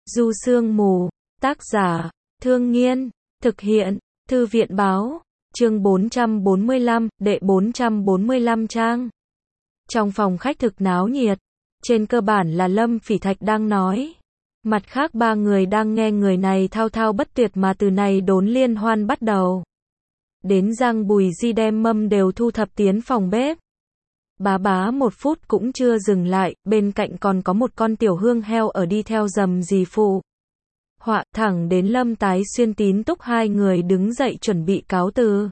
Du Sương Mù, tác giả, Thương Nghiên, thực hiện, Thư viện báo, chương 445, đệ 445 trang. Trong phòng khách thực náo nhiệt, trên cơ bản là Lâm Phỉ Thạch đang nói. Mặt khác ba người đang nghe người này thao thao bất tuyệt mà từ này đốn liên hoan bắt đầu. Đến Giang Bùi Di đem mâm đều thu thập tiến phòng bếp. Bá bá một phút cũng chưa dừng lại, bên cạnh còn có một con tiểu hương heo ở đi theo dầm dì phụ. Họa thẳng đến Lâm Tái Xuyên Tín Túc hai người đứng dậy chuẩn bị cáo từ.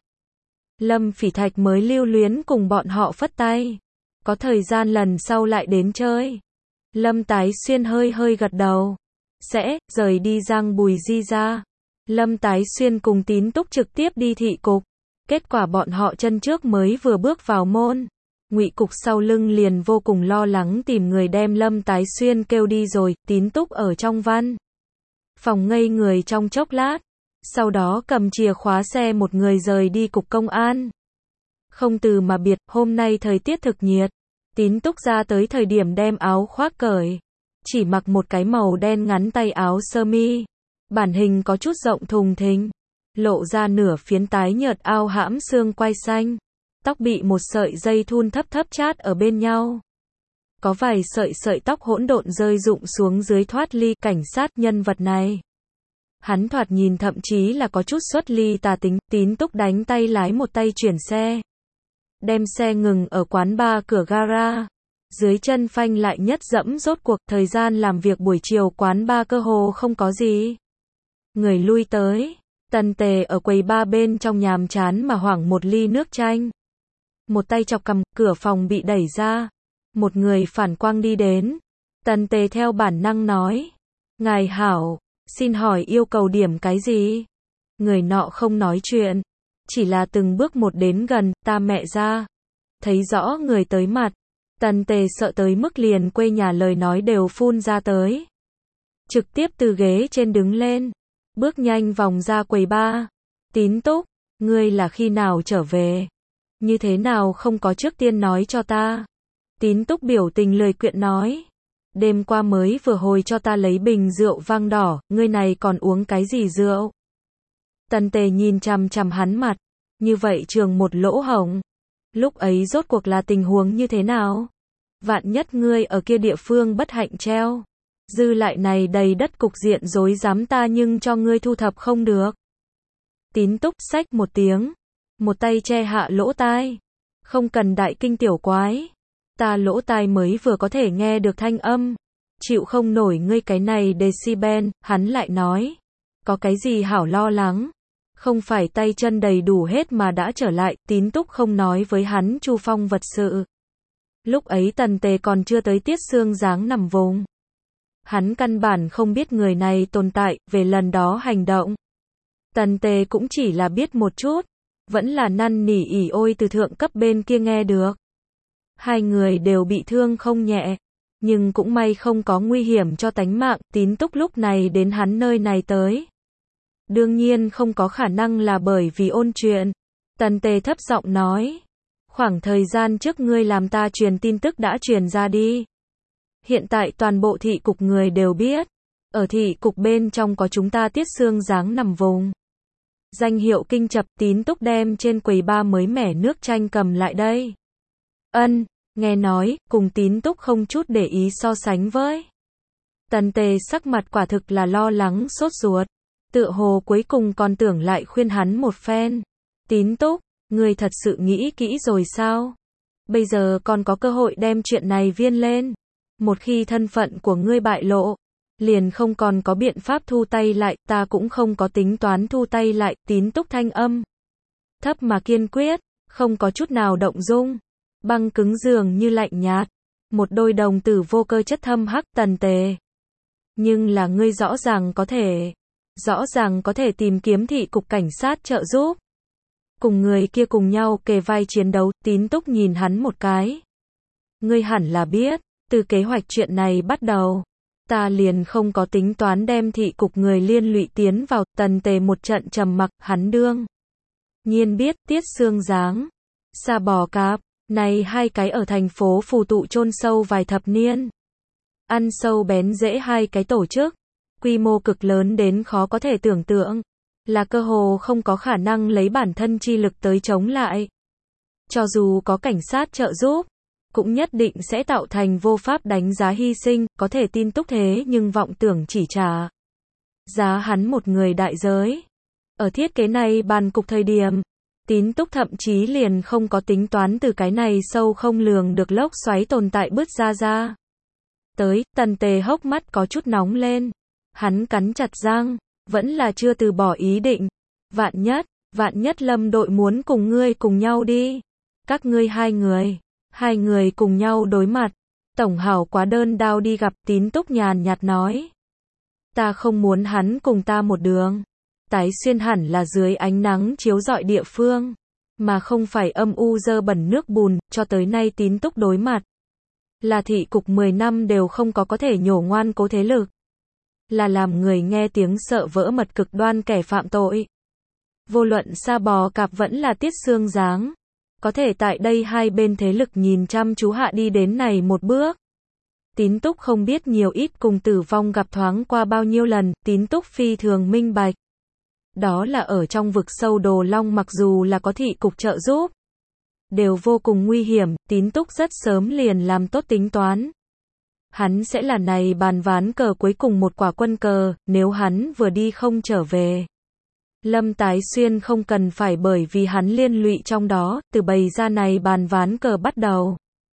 Lâm Phỉ Thạch mới lưu luyến cùng bọn họ phất tay. Có thời gian lần sau lại đến chơi. Lâm Tái Xuyên hơi hơi gật đầu. Sẽ rời đi Giang Bùi Di ra. Lâm Tái Xuyên cùng Tín Túc trực tiếp đi thị cục. Kết quả bọn họ chân trước mới vừa bước vào môn. Ngụy Cục sau lưng liền vô cùng lo lắng tìm người đem Lâm Tái Xuyên kêu đi rồi. Tín Túc ở trong văn phòng ngây người trong chốc lát. Sau đó cầm chìa khóa xe một người rời đi cục công an. Không từ mà biệt, hôm nay thời tiết thực nhiệt. Tín Túc ra tới thời điểm đem áo khoác cởi. Chỉ mặc một cái màu đen ngắn tay áo sơ mi. Bản hình có chút rộng thùng thình. Lộ ra nửa phiến tái nhợt ao hãm xương quai xanh. Tóc bị một sợi dây thun thấp thấp chát ở bên nhau. Có vài sợi tóc hỗn độn rơi rụng xuống dưới thoát ly cảnh sát nhân vật này. Hắn thoạt nhìn thậm chí là có chút xuất ly tà tính. Tín Túc đánh tay lái một tay chuyển xe. Đem xe ngừng ở quán bar cửa gara. Dưới chân phanh lại nhất dẫm rốt cuộc thời gian làm việc buổi chiều quán bar cơ hồ không có gì. Người lui tới. Tần Tề ở quầy bar bên trong nhàm chán mà hoảng một ly nước chanh. Một tay chọc cầm, cửa phòng bị đẩy ra. Một người phản quang đi đến. Tần Tề theo bản năng nói. Ngài hảo, xin hỏi yêu cầu điểm cái gì? Người nọ không nói chuyện. Chỉ là từng bước một đến gần, ta mẹ ra. Thấy rõ người tới mặt. Tần Tề sợ tới mức liền quê nhà lời nói đều phun ra tới. Trực tiếp từ ghế trên đứng lên. Bước nhanh vòng ra quầy bar. Tín Túc, ngươi là khi nào trở về? Như thế nào không có trước tiên nói cho ta? Tín Túc biểu tình lười quyện nói. Đêm qua mới vừa hồi cho ta lấy bình rượu vang đỏ, ngươi này còn uống cái gì rượu? Tần Tề nhìn chằm chằm hắn mặt. Như vậy trường một lỗ hổng. Lúc ấy rốt cuộc là tình huống như thế nào? Vạn nhất ngươi ở kia địa phương bất hạnh treo. Dư lại này đầy đất cục diện rối rắm ta nhưng cho ngươi thu thập không được. Tín Túc xách một tiếng. Một tay che hạ lỗ tai. Không cần đại kinh tiểu quái. Ta lỗ tai mới vừa có thể nghe được thanh âm. Chịu không nổi ngươi cái này decibel, hắn lại nói. Có cái gì hảo lo lắng. Không phải tay chân đầy đủ hết mà đã trở lại. Tín Túc không nói với hắn Chu Phong vật sự. Lúc ấy Tần Tề còn chưa tới Tiết Sương dáng nằm vùng. Hắn căn bản không biết người này tồn tại, về lần đó hành động. Tần Tề cũng chỉ là biết một chút. Vẫn là năn nỉ ỉ ôi từ thượng cấp bên kia nghe được. Hai người đều bị thương không nhẹ. Nhưng cũng may không có nguy hiểm cho tánh mạng. Tín Túc lúc này đến hắn nơi này tới. Đương nhiên không có khả năng là bởi vì ôn chuyện. Tần Tề thấp giọng nói. Khoảng thời gian trước ngươi làm ta truyền tin tức đã truyền ra đi. Hiện tại toàn bộ thị cục người đều biết. Ở thị cục bên trong có chúng ta Tiết Sương dáng nằm vùng. Danh hiệu kinh chập. Tín Túc đem trên quầy bar mới mẻ nước chanh cầm lại đây. Ân, nghe nói, cùng Tín Túc không chút để ý so sánh với. Tần Tề sắc mặt quả thực là lo lắng sốt ruột. Tựa hồ cuối cùng còn tưởng lại khuyên hắn một phen. Tín Túc, ngươi thật sự nghĩ kỹ rồi sao? Bây giờ còn có cơ hội đem chuyện này viên lên. Một khi thân phận của ngươi bại lộ, liền không còn có biện pháp thu tay lại, ta cũng không có tính toán thu tay lại. Tín Túc thanh âm thấp mà kiên quyết, không có chút nào động dung, băng cứng dường như lạnh nhạt. Một đôi đồng tử vô cơ chất thâm hắc. Tần Tề, nhưng là ngươi rõ ràng có thể tìm kiếm thị cục cảnh sát trợ giúp. Cùng người kia cùng nhau kề vai chiến đấu. Tín Túc nhìn hắn một cái. Ngươi hẳn là biết, từ kế hoạch chuyện này bắt đầu, ta liền không có tính toán đem thị cục người liên lụy tiến vào. Tần Tề một trận trầm mặc. Hắn đương nhiên biết Tiết Sương dáng, Sa Bò Cạp, này hai cái ở thành phố phù tụ chôn sâu vài thập niên. Ăn sâu bén rễ hai cái tổ chức. quy mô cực lớn đến khó có thể tưởng tượng, là cơ hồ không có khả năng lấy bản thân chi lực tới chống lại. Cho dù có cảnh sát trợ giúp, cũng nhất định sẽ tạo thành vô pháp đánh giá hy sinh, có thể tin Túc thế nhưng vọng tưởng chỉ trả giá hắn một người đại giới. Ở thiết kế này bàn cục thời điểm, Tín Túc thậm chí liền không có tính toán từ cái này sâu không lường được lốc xoáy tồn tại bứt ra. Tới, Tần Tề hốc mắt có chút nóng lên. Hắn cắn chặt răng, vẫn là chưa từ bỏ ý định. Vạn nhất Lâm đội muốn cùng ngươi cùng nhau đi. Các ngươi hai người cùng nhau đối mặt. Tổng hảo quá đơn đao đi gặp, Tín Túc nhàn nhạt nói. Ta không muốn hắn cùng ta một đường. Tái Xuyên hẳn là dưới ánh nắng chiếu rọi địa phương, mà không phải âm u dơ bẩn nước bùn, cho tới nay Tín Túc đối mặt. Là thị cục 10 năm đều không có thể nhổ ngoan cố thế lực. Là làm người nghe tiếng sợ vỡ mật cực đoan kẻ phạm tội. Vô luận Sa Bò Cạp vẫn là Tiết Xương Giáng. Có thể tại đây hai bên thế lực nhìn chăm chú hạ đi đến này một bước. Tín Túc không biết nhiều ít cùng tử vong gặp thoáng qua bao nhiêu lần, Tín Túc phi thường minh bạch. Đó là ở trong vực sâu Đồ Long mặc dù là có thị cục trợ giúp, đều vô cùng nguy hiểm, Tín Túc rất sớm liền làm tốt tính toán. Hắn sẽ là này bàn ván cờ cuối cùng một quả quân cờ, nếu hắn vừa đi không trở về. Lâm Tái Xuyên không cần phải bởi vì hắn liên lụy trong đó, từ bày ra này bàn ván cờ bắt đầu.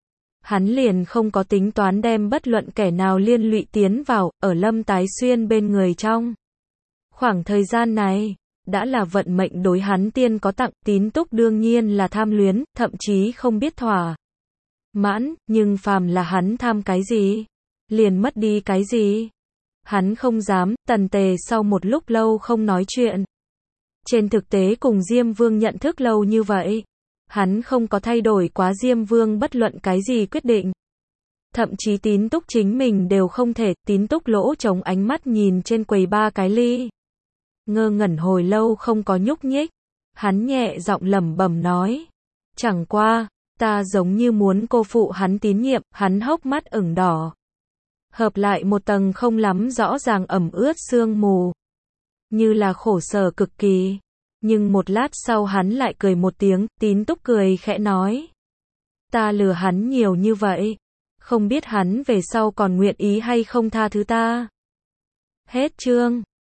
Hắn liền không có tính toán đem bất luận kẻ nào liên lụy tiến vào, ở Lâm Tái Xuyên bên người trong. Khoảng thời gian này, đã là vận mệnh đối hắn tiên có tặng, Tín Túc đương nhiên là tham luyến, thậm chí không biết thỏa mãn, nhưng phàm là hắn tham cái gì, liền mất đi cái gì. Hắn không dám, Tần Tề sau một lúc lâu không nói chuyện. Trên thực tế cùng Diêm Vương nhận thức lâu như vậy, hắn không có thay đổi quá Diêm Vương bất luận cái gì quyết định. Thậm chí Tín Túc chính mình đều không thể, Tín Túc lỗ trống ánh mắt nhìn trên quầy ba cái ly. Ngơ ngẩn hồi lâu không có nhúc nhích. Hắn nhẹ giọng lẩm bẩm nói. Chẳng qua, ta giống như muốn cô phụ hắn tín nhiệm, hắn hốc mắt ửng đỏ. Hợp lại một tầng không lắm rõ ràng ẩm ướt sương mù. Như là khổ sở cực kỳ. Nhưng một lát sau hắn lại cười một tiếng, Tín Túc cười khẽ nói. Ta lừa hắn nhiều như vậy. Không biết hắn về sau còn nguyện ý hay không tha thứ ta. Hết chương.